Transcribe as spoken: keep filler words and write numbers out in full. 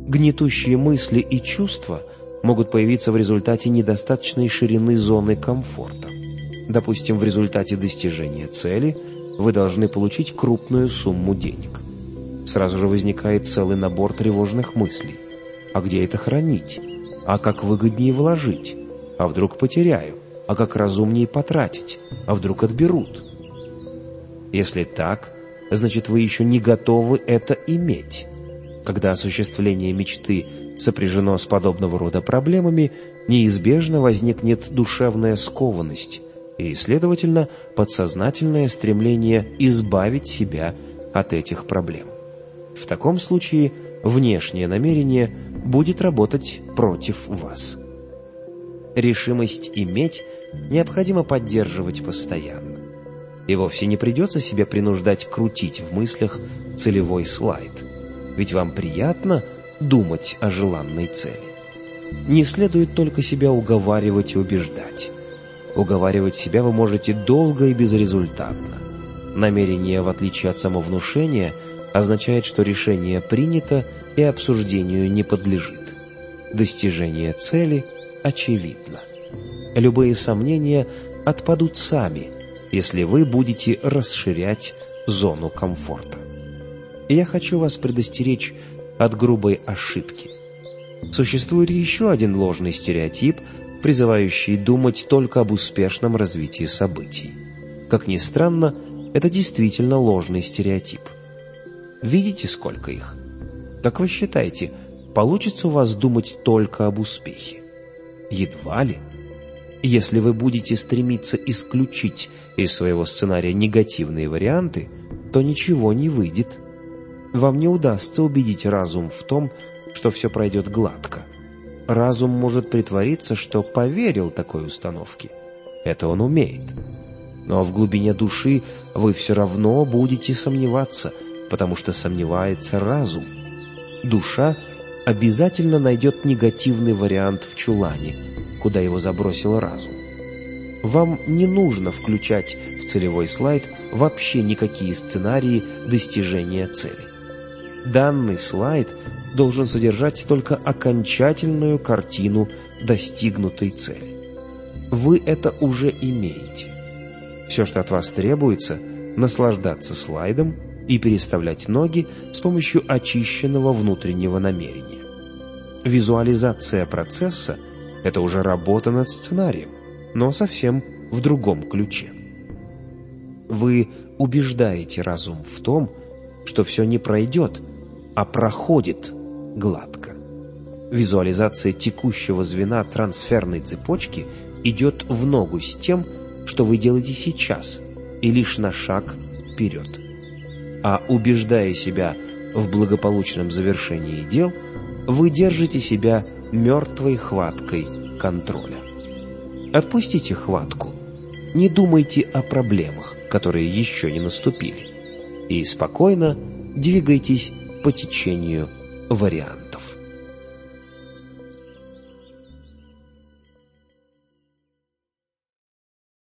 Гнетущие мысли и чувства могут появиться в результате недостаточной ширины зоны комфорта. Допустим, в результате достижения цели вы должны получить крупную сумму денег. Сразу же возникает целый набор тревожных мыслей. А где это хранить? А как выгоднее вложить? А вдруг потеряю? А как разумнее потратить? А вдруг отберут? Если так, значит, вы еще не готовы это иметь. Когда осуществление мечты сопряжено с подобного рода проблемами, неизбежно возникнет душевная скованность и, следовательно, подсознательное стремление избавить себя от этих проблем. В таком случае внешнее намерение будет работать против вас. Решимость иметь необходимо поддерживать постоянно. И вовсе не придется себя принуждать крутить в мыслях целевой слайд. Ведь вам приятно думать о желанной цели. Не следует только себя уговаривать и убеждать. Уговаривать себя вы можете долго и безрезультатно. Намерение, в отличие от самовнушения, означает, что решение принято и обсуждению не подлежит. Достижение цели очевидно. Любые сомнения отпадут сами, если вы будете расширять зону комфорта. Я хочу вас предостеречь от грубой ошибки. Существует еще один ложный стереотип, призывающий думать только об успешном развитии событий. Как ни странно, это действительно ложный стереотип. Видите, сколько их? Как вы считаете, получится у вас думать только об успехе? Едва ли. Если вы будете стремиться исключить из своего сценария негативные варианты, то ничего не выйдет. Вам не удастся убедить разум в том, что все пройдет гладко. Разум может притвориться, что поверил такой установке. Это он умеет. Но в глубине души вы все равно будете сомневаться, потому что сомневается разум. Душа обязательно найдет негативный вариант в чулане, куда его забросил разум. Вам не нужно включать в целевой слайд вообще никакие сценарии достижения цели. Данный слайд должен содержать только окончательную картину достигнутой цели. Вы это уже имеете. Все, что от вас требуется, наслаждаться слайдом и переставлять ноги с помощью очищенного внутреннего намерения. Визуализация процесса – это уже работа над сценарием, но совсем в другом ключе. Вы убеждаете разум в том, что все не пройдет, а проходит гладко. Визуализация текущего звена трансферной цепочки идет в ногу с тем, что вы делаете сейчас, и лишь на шаг вперед. А убеждая себя в благополучном завершении дел, вы держите себя мертвой хваткой контроля. Отпустите хватку, не думайте о проблемах, которые еще не наступили, и спокойно двигайтесь по течению вариантов.